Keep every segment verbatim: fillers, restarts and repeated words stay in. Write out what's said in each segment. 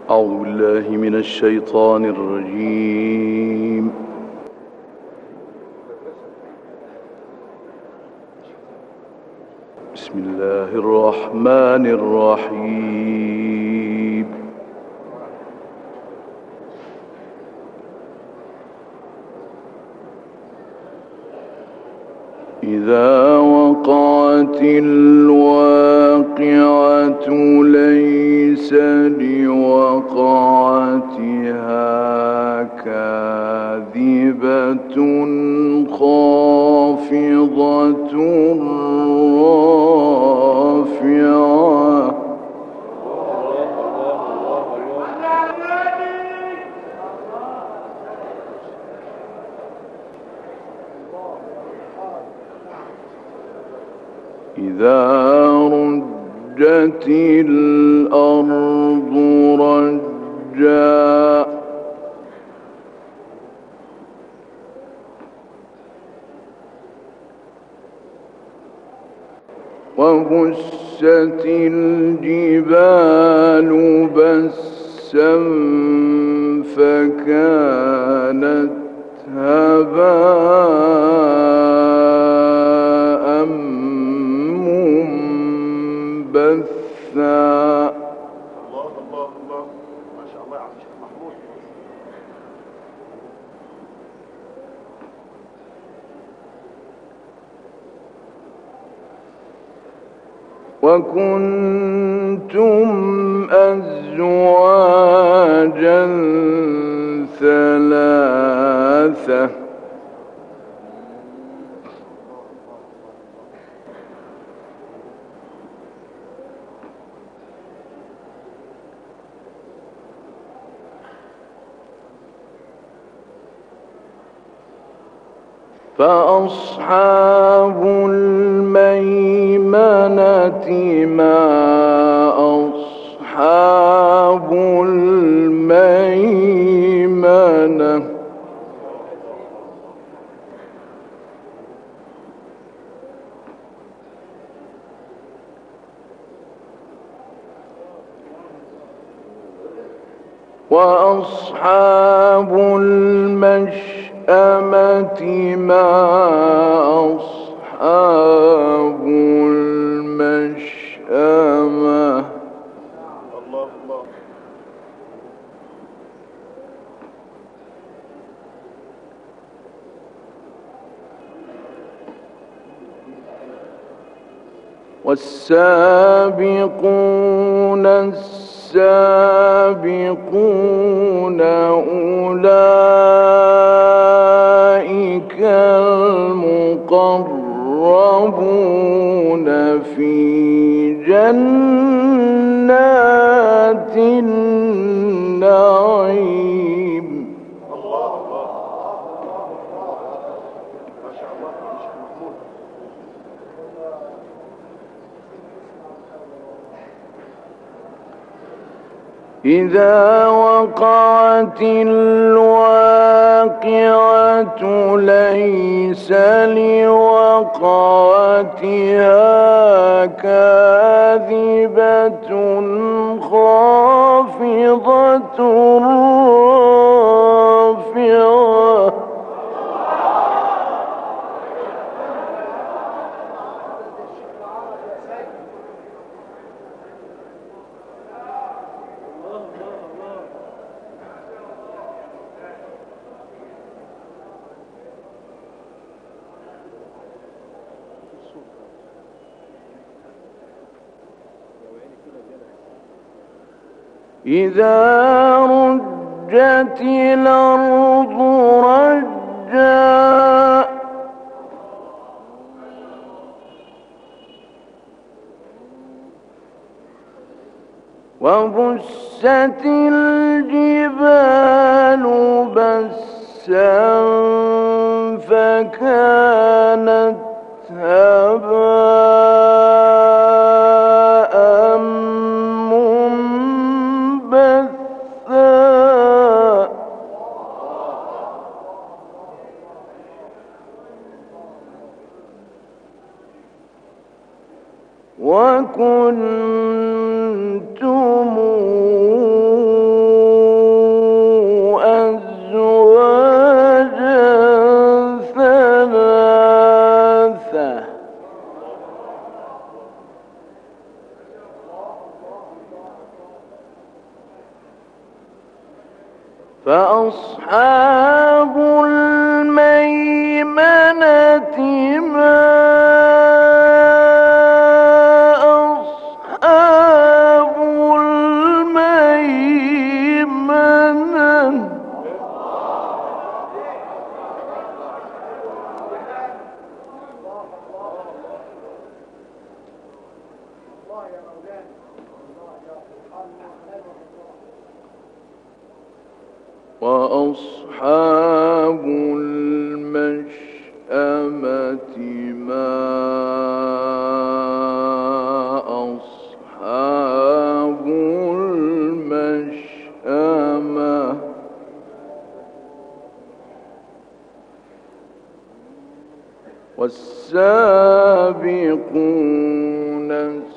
أعوذ بالله من الشيطان الرجيم. بسم الله الرحمن الرحيم. إذا وقعت الواقعة ليس لوقعتها كاذبة خافضة رافعة إذا رجت الأرض رجا وبست الجبال بسا فكانت هباء منبثا. الله الله الله ما شاء الله يا عم الشيخ محمود. وكنتم أزواجا ثلاثة فأصحاب الميمنة ما أصحاب الميمنة. وأصحاب المشأمة ما أصحاب المشأمة. الله الله. والسابقون السابقون أولئك المقربون في جنات النعيم. الله ما شاء الله. إذا وقعت الواقعة ليس لوقعتها كاذبة خافضة رافعة إذا رجت الأرض رجا وبست الجبال بسا فكانت هباء منبثا. وكنتم فأصحاب الميمنة ما أصحاب الميمنة وأصحاب المشأمة ما أصحاب المشأمة والسابقون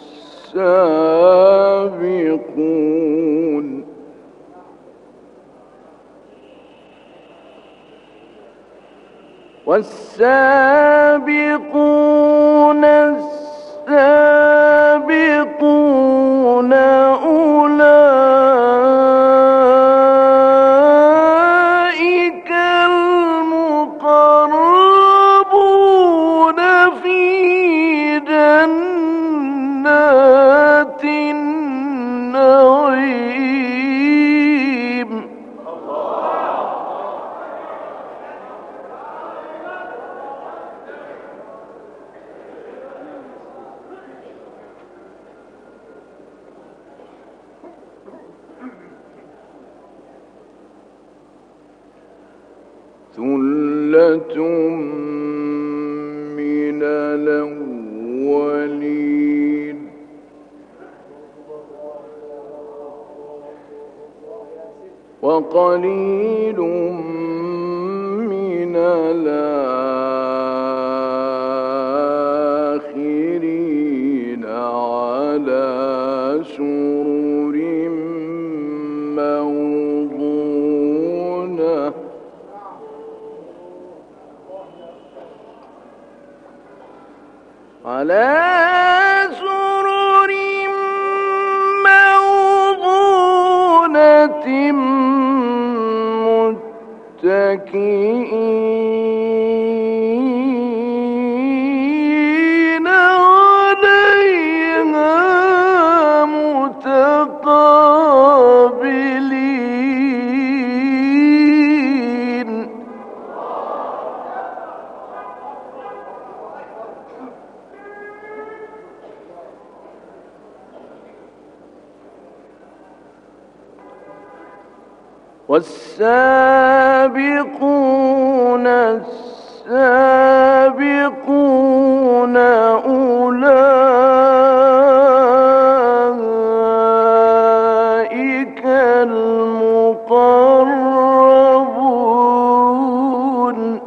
السابقون والسابقون السابقون أولئك المقربون في جنات النعيم ثلة من الأولين وقليل من الآخرين على سرر موضونة على سرر موضونة متكئين عليها متقابلين والسابقون السابقون أولئك المقربون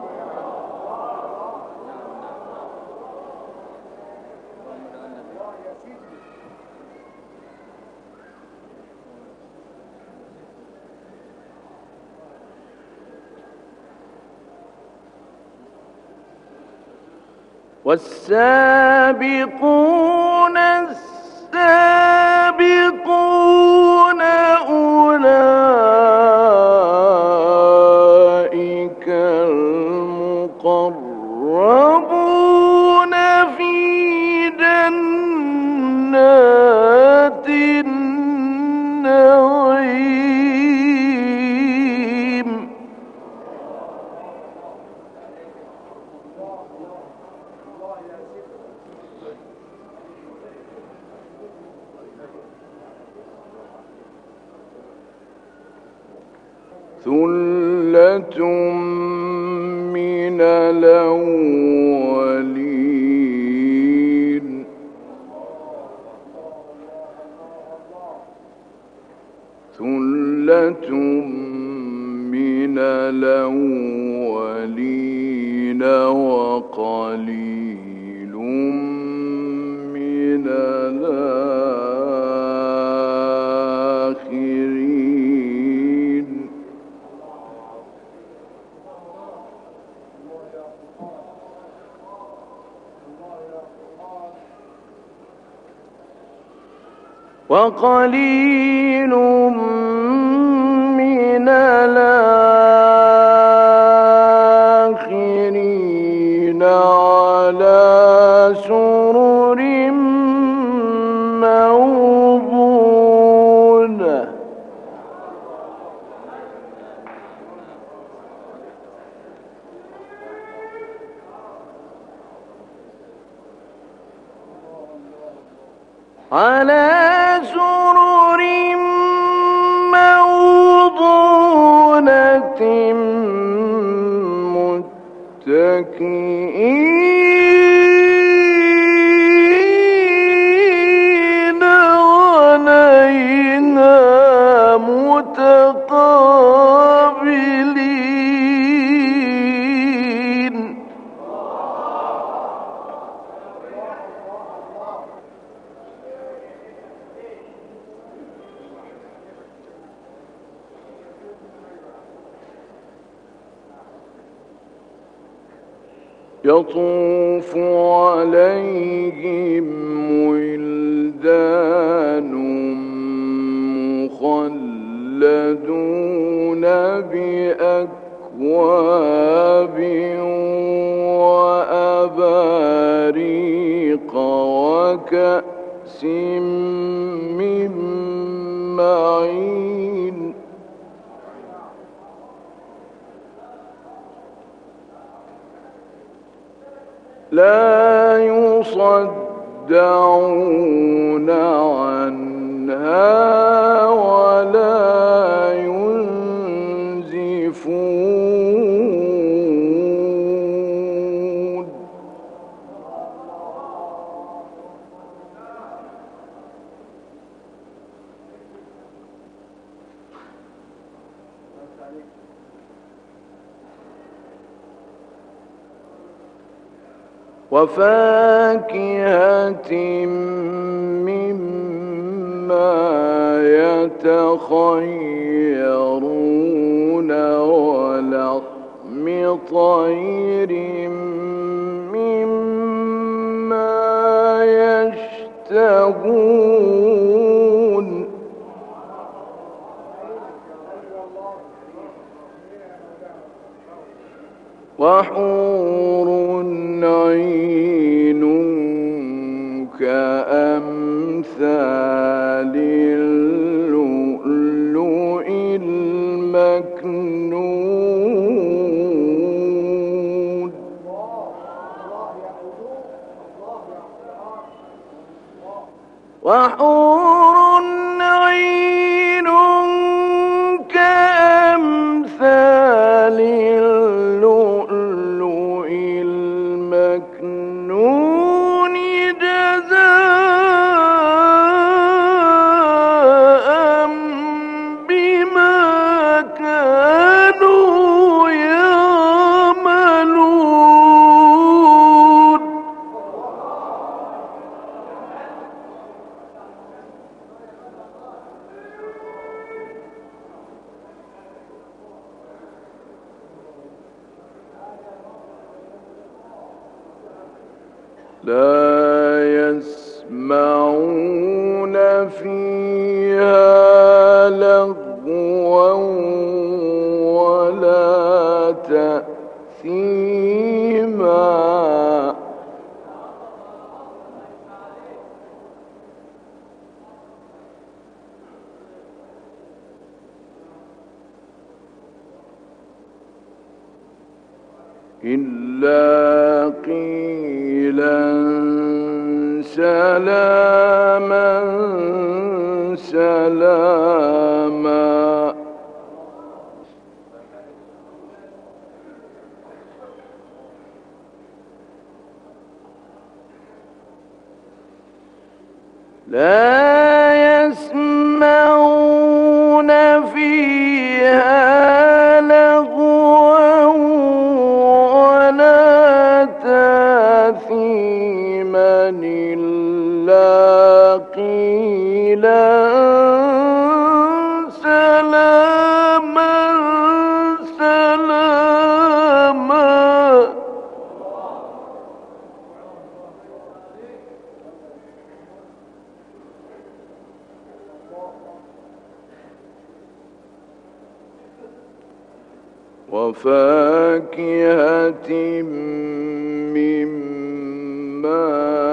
والسابقون السابقون أولئك المقربون في جنات النعيم ثلة من الأولين ثلة من الأولين وقليل من الآخرين وقليل من من الآخرين على سرر موضونة على سرر موضونة متكئين عليها متقابلين يطوف عليهم ولدان مخلدون بأكواب وأباريق وكأس من معين لا يصدعون عنها ولا ينزفون وفاكهة مما يتخيرون ولحم طير مما يشتهون وحور عين كأمثال اللؤلؤ المكنون وحور عين كأمثال اللؤلؤ المكنون جزاء بما كانوا يعملون لا يسمعون فيها لغوا ولا تأثيما إلا قيلا سلاما سلاما لا يسمعون فيها لغوا ولا تأثيما إلا قيلا سلاما سلاما وفاكهة مما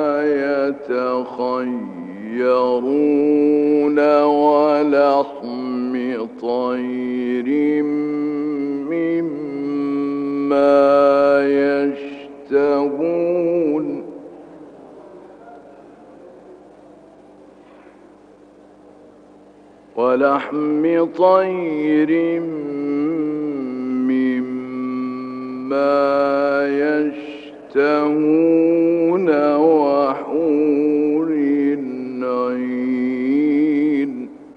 يتخيرون ولحم طير مما يشتهون ولحم طير مما يشتهون وحور عين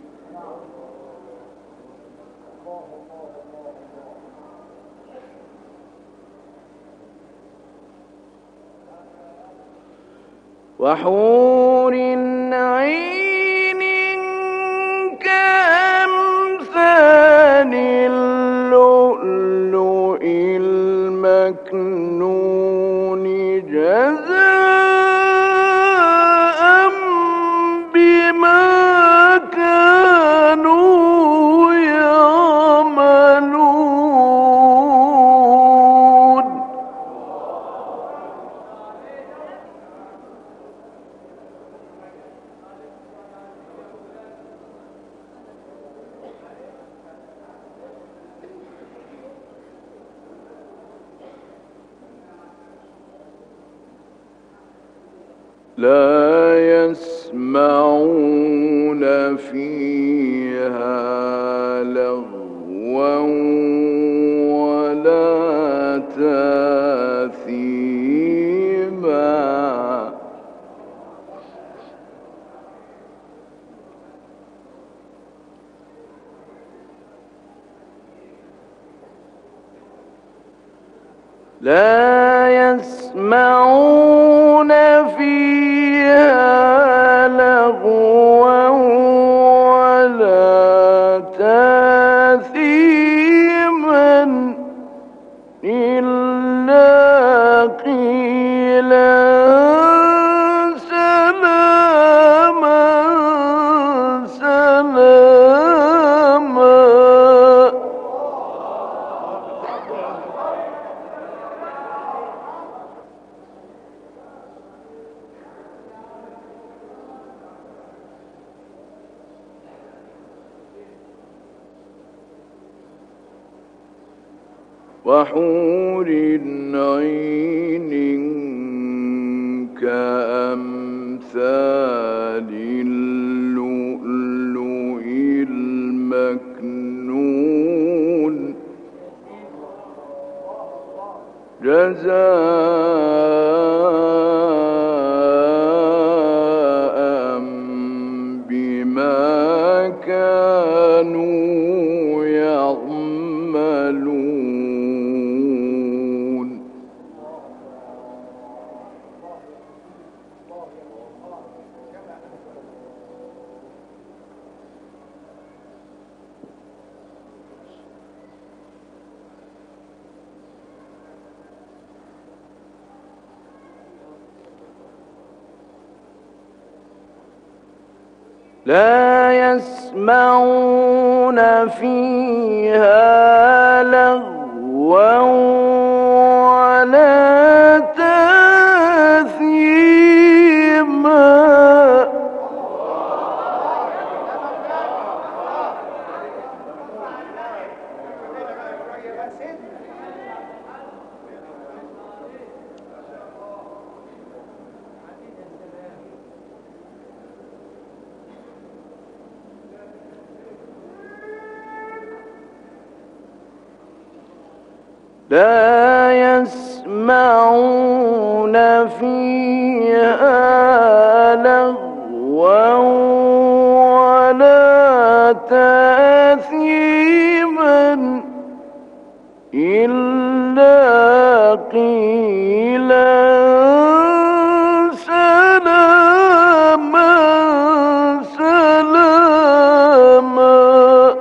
وحور عين كأمثال اللؤلؤ المكنون جزاء بما كانوا يعملون لا يسمعون فيها لغوا ولا تاثيما لا يسمعون فيها لغوا ولا تاثيما إلا قيلا سلاما سلاما وحور عين كأمثال اللؤلؤ المكنون جزاء بما كانوا يعملون لا يسمعون فيها لغوا ولا تاثيما لا يسمعون فيها لغوا ولا تاثيما إلا قيلا سلاما سلاما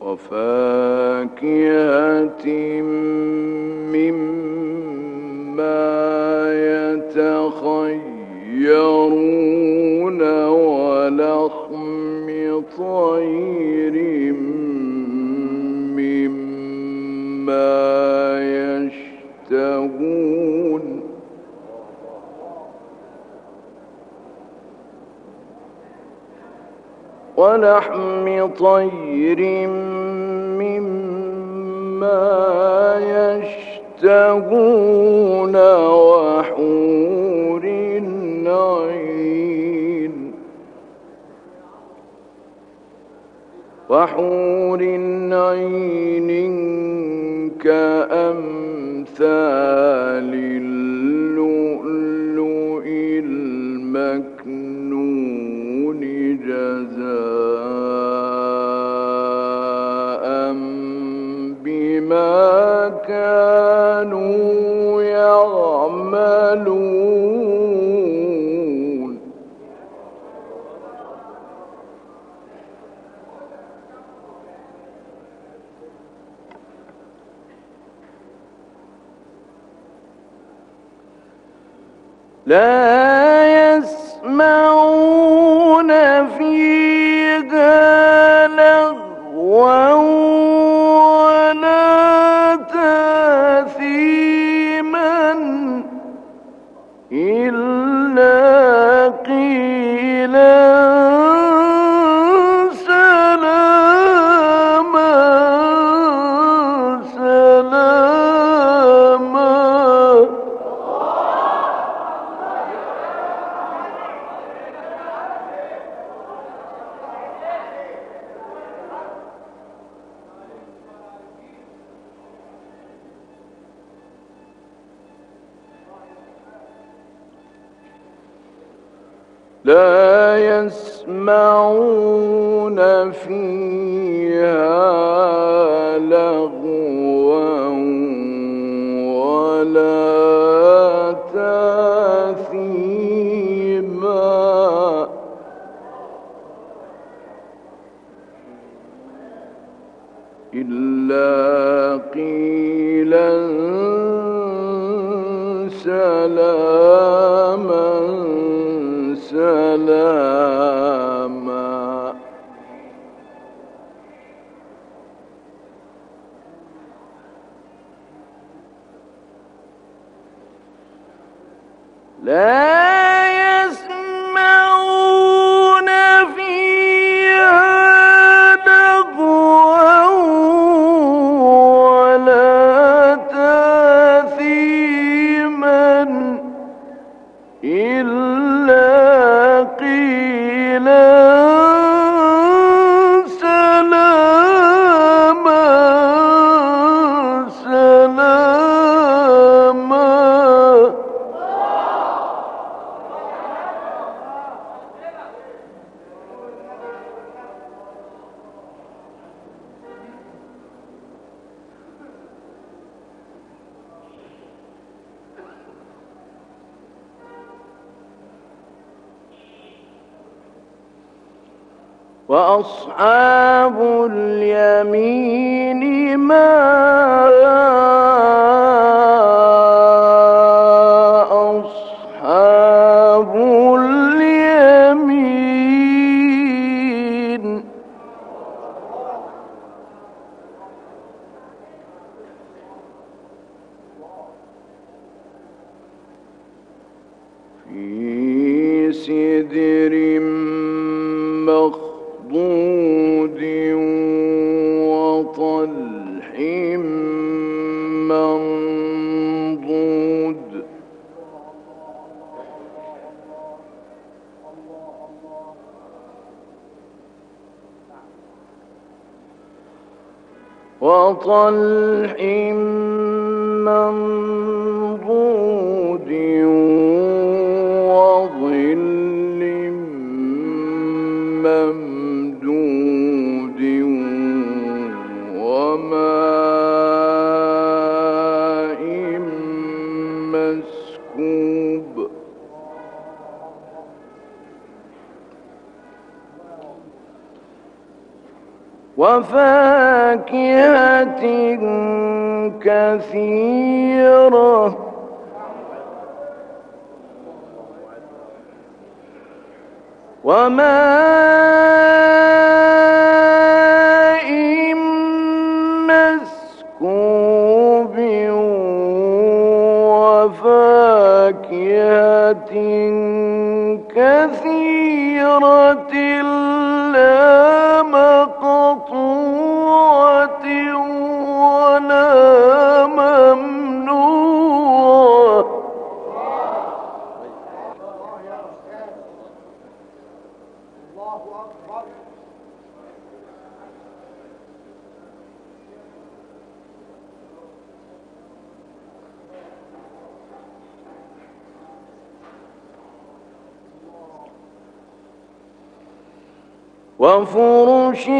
وفاكهة مما يتخيرون ولحم طير مما يشتهون ولحم طير مما يشتهون وحور عين وحور عين كأمثال اللؤلؤ المكنون جزاء بما كانوا يعملون لا يسمعون فيها لغوا ولا تأثيما إلا قيلا سلاما سلاما لا يسمعون فيها لغوا ولا تأثيما إلا قيلا سلاما سلاما لا يسمعون فيها لغوا ولا تأثيما إلا قيلا سلاما سلاما وأصحاب اليمين ما أصحاب اليمين في سدر مخضود وطلح منضود وطلح منضود وظل ممدود وماء مسكوب وفاكهة كثيرة وماء مسكوب وفاكهة كثيرة لا مقطوعة ولا ممنوعة وفرش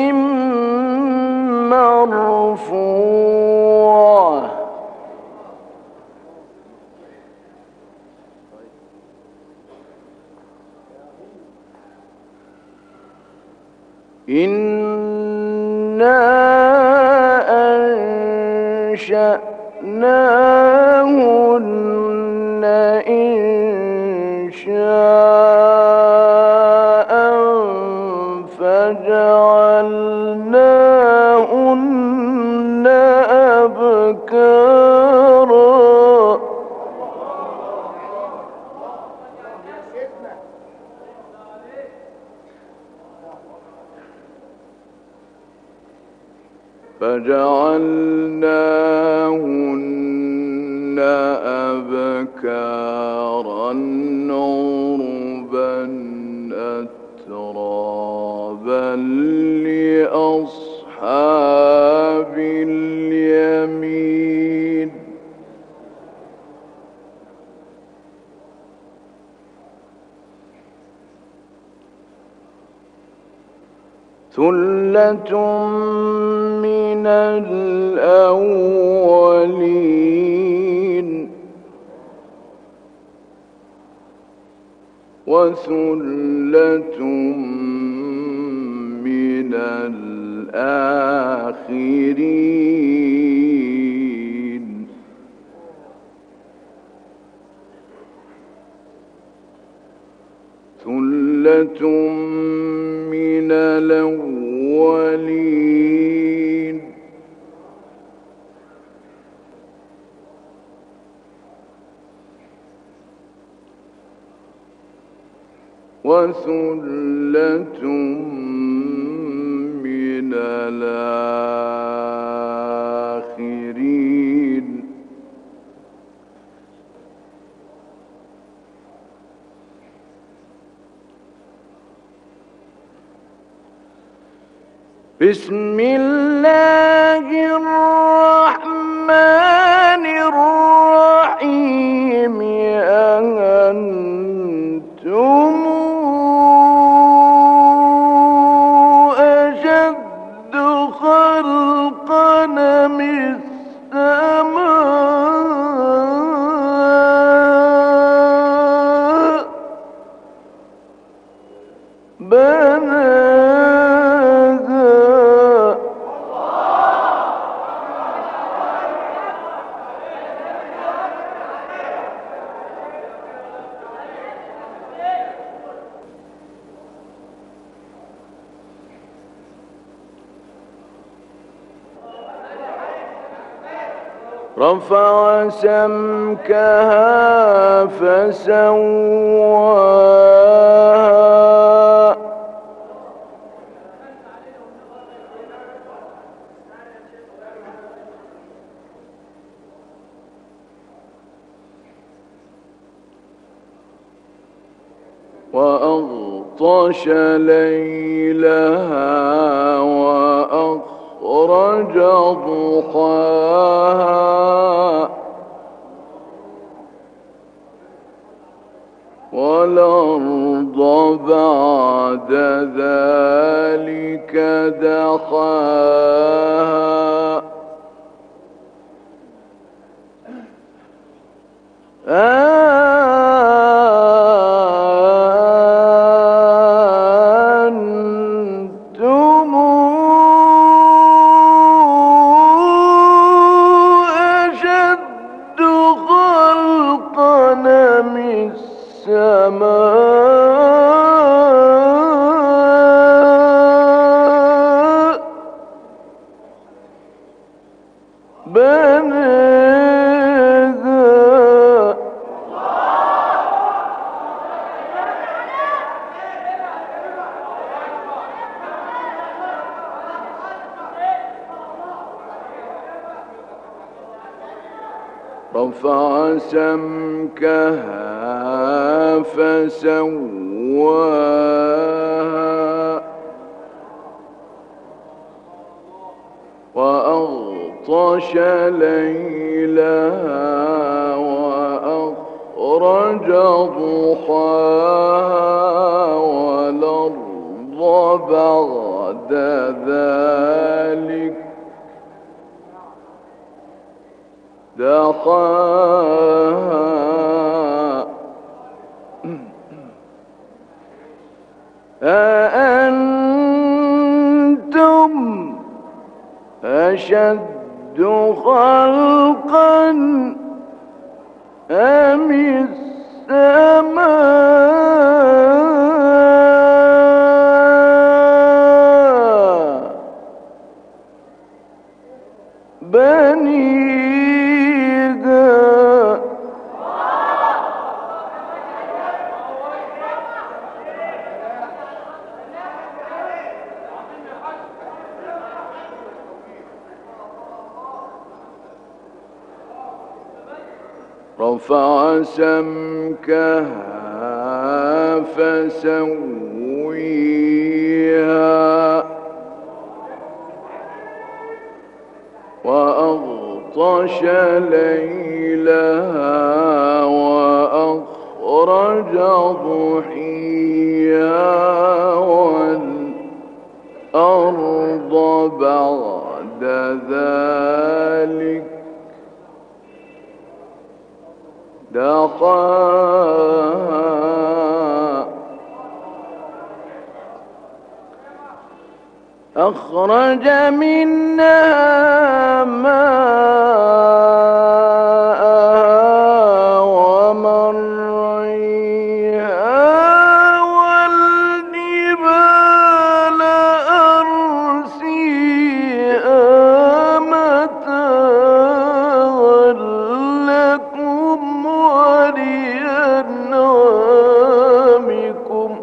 مرفوعة إنا أنشأناهن إنشاء فجعلناهن أبكارا فجعلناهن أبكارا عربا أترابا لأصحاب اليمين ثلة من الأولين وثلة من الآخرين ثلة من الأولين وثلة من الآخرين بسم الله الرحمن الرحيم أنتم أشد خلقا أم السماء بناها رفع سمكها فسواها وأغطش ليلها وأخرج ضحاها والأرض بعد ذلك دحاها أنتم رفع سمكها فسواها وأغطش ليلها وأخرج ضحاها والأرض بعد ذلك دحاها أأنتم أشد خلقا أم السماء بنيها رفع سمكها فسويها وأغطش ليلها وأخرج ضحيها والأرض بعد ذلك دحاها أخرج منها ماءها ومرعيها والجبال أرسيها متاعا لكم ولأنعامكم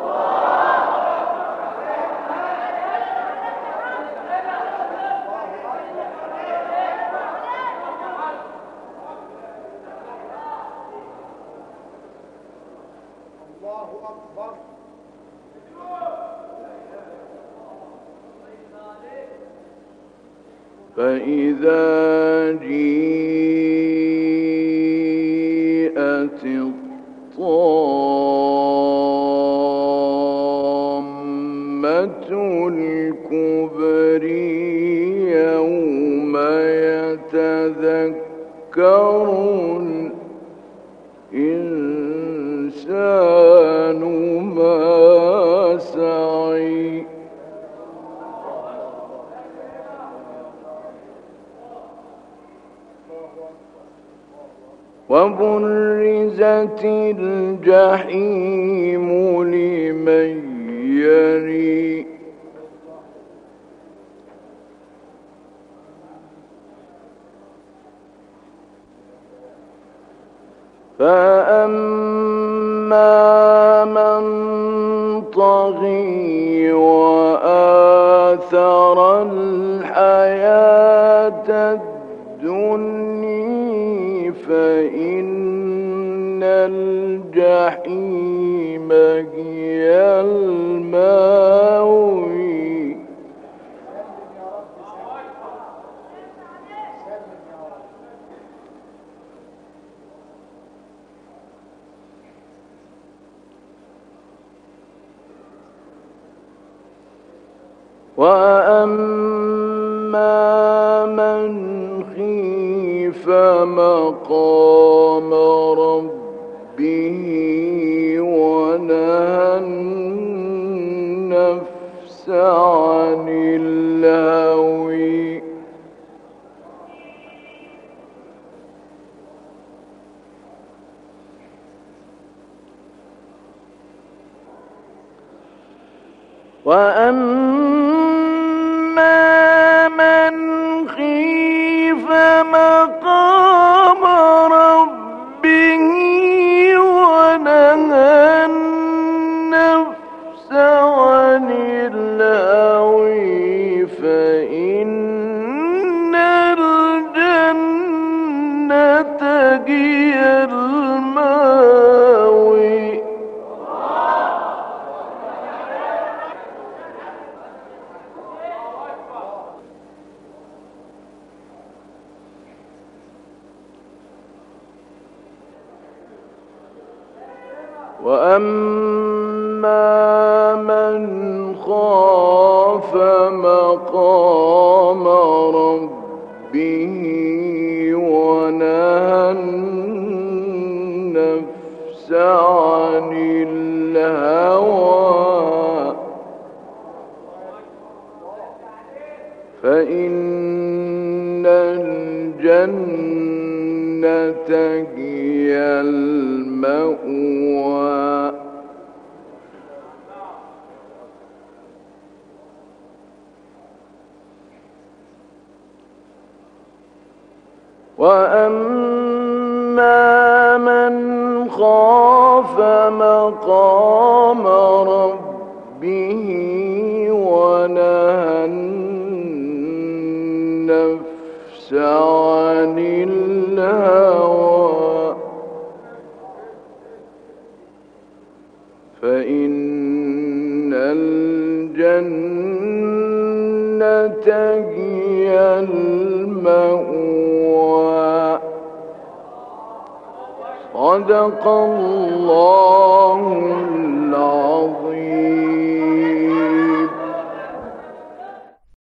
فإذا جيءت الطامة الكبرى يوم يتذكر الإنسان ما سعي وبرزت الجحيم لمن يري فأما من طغى وآثر الحياة الدنيا فإن الجحيم هي المأوى وأما من خيف مقام ربه ونهى النفس عن الهوى وأما من خيف مقام ربه ونهى النفس عن الهوى فإن الجنة هي المأوى. وأما من خاف مقام ربه ونهى النفس عن الهوى فإن الجنة هي المأوى. وأما من خاف مقام ربه ونهى النفس عن الهوى فإن الجنة هي المأوى. صدق الله العظيم.